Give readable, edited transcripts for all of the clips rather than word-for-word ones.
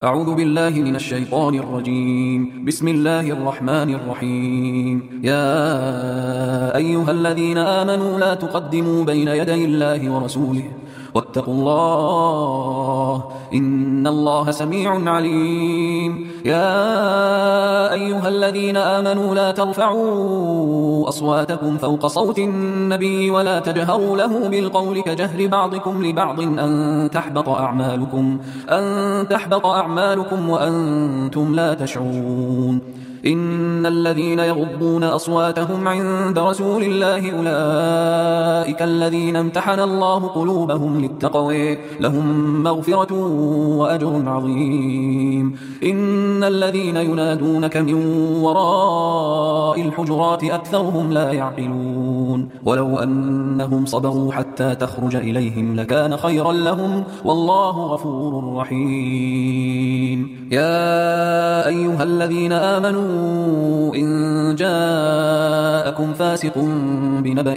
أعوذ بالله من الشيطان الرجيم. بسم الله الرحمن الرحيم. يا أيها الذين آمنوا لا تقدموا بين يدي الله ورسوله واتقوا الله إن الله سميع عليم. يا أيها الذين آمنوا لا ترفعوا أصواتكم فوق صوت النبي ولا تجهروا له بالقول كجهر بعضكم لبعض أن تحبط أعمالكم وأنتم لا تشعرون. إن الذين يغضون أصواتهم عند رسول الله أولئك الذين امتحن الله قلوبهم للتقوى لهم مغفرة وأجر عظيم. إن الذين ينادونك من وراء الحجرات أكثرهم لا يعقلون. ولو أنهم صبروا حتى تخرج إليهم لكان خيرا لهم والله غفور رحيم. يا أيها الذين آمنوا إن جاءكم فاسق بنبأ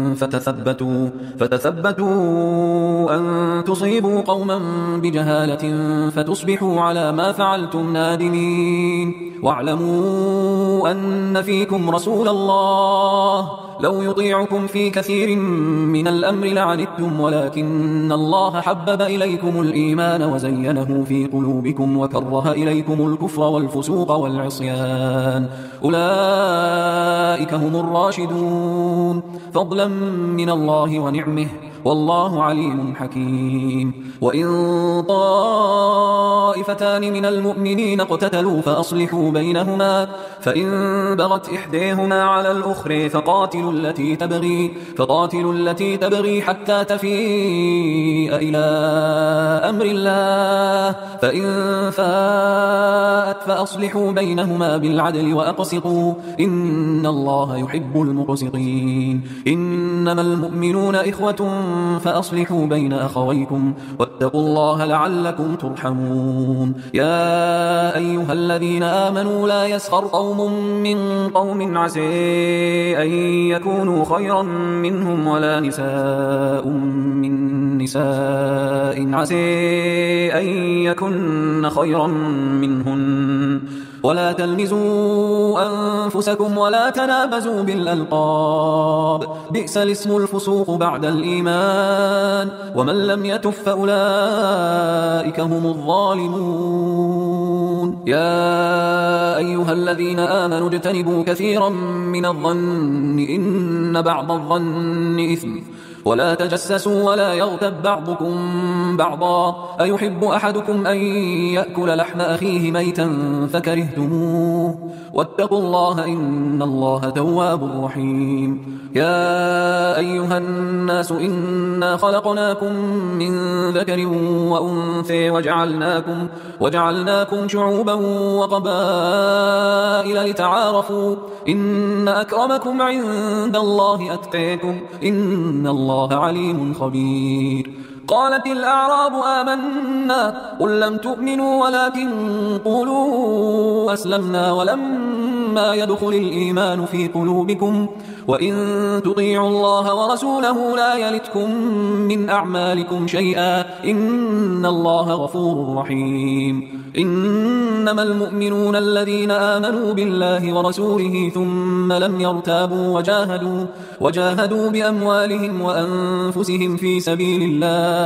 فتثبتوا أن تصيبوا قوما بجهالة فتصبحوا على ما فعلتم نادمين. واعلموا أن فيكم رسول الله لو يطيعكم في كثير من الأمر لعنتم ولكن الله حبب إليكم الإيمان وزينه في قلوبكم وكره إليكم الكفر والفسوق والعصيان أولئك هم الراشدون فضلا من الله ونعمه والله عليم حكيم. وإن طائفتان من المؤمنين اقتتلوا فأصلحوا بينهما فإن بغت إحداهما على الأخرى فقاتلوا التي تبغي حتى تفيء إلى أمر الله فإن فاءت فأصلحوا بينهما بالعدل وأقسطوا إن الله يحب المقسطين. إنما المؤمنون إخوة فأصلحوا بين أخويكم واتقوا الله لعلكم ترحمون. يا أيها الذين آمنوا لا يسخر قوم من قوم عسى أن يكونوا خيرا منهم ولا نساء من نساء عسى أن يكن خيرا منهن ولا تلمزوا أنفسكم ولا تنابزوا بالألقاب بئس الاسم الفسوق بعد الإيمان ومن لم يتب فأولئك هم الظالمون. يا أيها الذين آمنوا اجتنبوا كثيرا من الظن إن بعض الظن إثم ولا تجسسوا ولا يغتب بعضكم بعضا أيحب أحدكم أن يأكل لحم أخيه ميتا فكرهتموه واتقوا الله إن الله تواب رحيم. يا أيها الناس إنا خلقناكم من ذكر وأنثى وجعلناكم شعوبا وقبائل لتعارفوا إن أكرمكم عند الله أتقاكم إن الله عليم خبير. قالت الأعراب آمنا قل لم تؤمنوا ولكن قولوا أسلمنا ولما يدخل الإيمان في قلوبكم وإن تطيعوا الله ورسوله لا يلتكم من أعمالكم شيئا إن الله غفور رحيم. إنما المؤمنون الذين آمنوا بالله ورسوله ثم لم يرتابوا وجاهدوا بأموالهم وأنفسهم في سبيل الله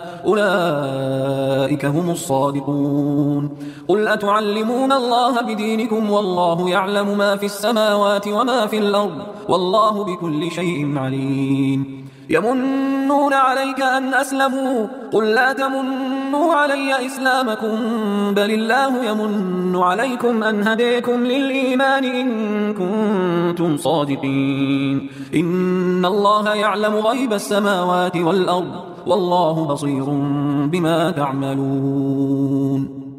أولئك هم الصادقون. قل أتعلمون الله بدينكم والله يعلم ما في السماوات وما في الأرض والله بكل شيء عليم. يمنون عليك أن أسلموا قل لا تمنوا علي إسلامكم بل الله يمن عليكم أن هديكم للإيمان إن كنتم صادقين. إن الله يعلم غيب السماوات والأرض والله بصير بما تعملون.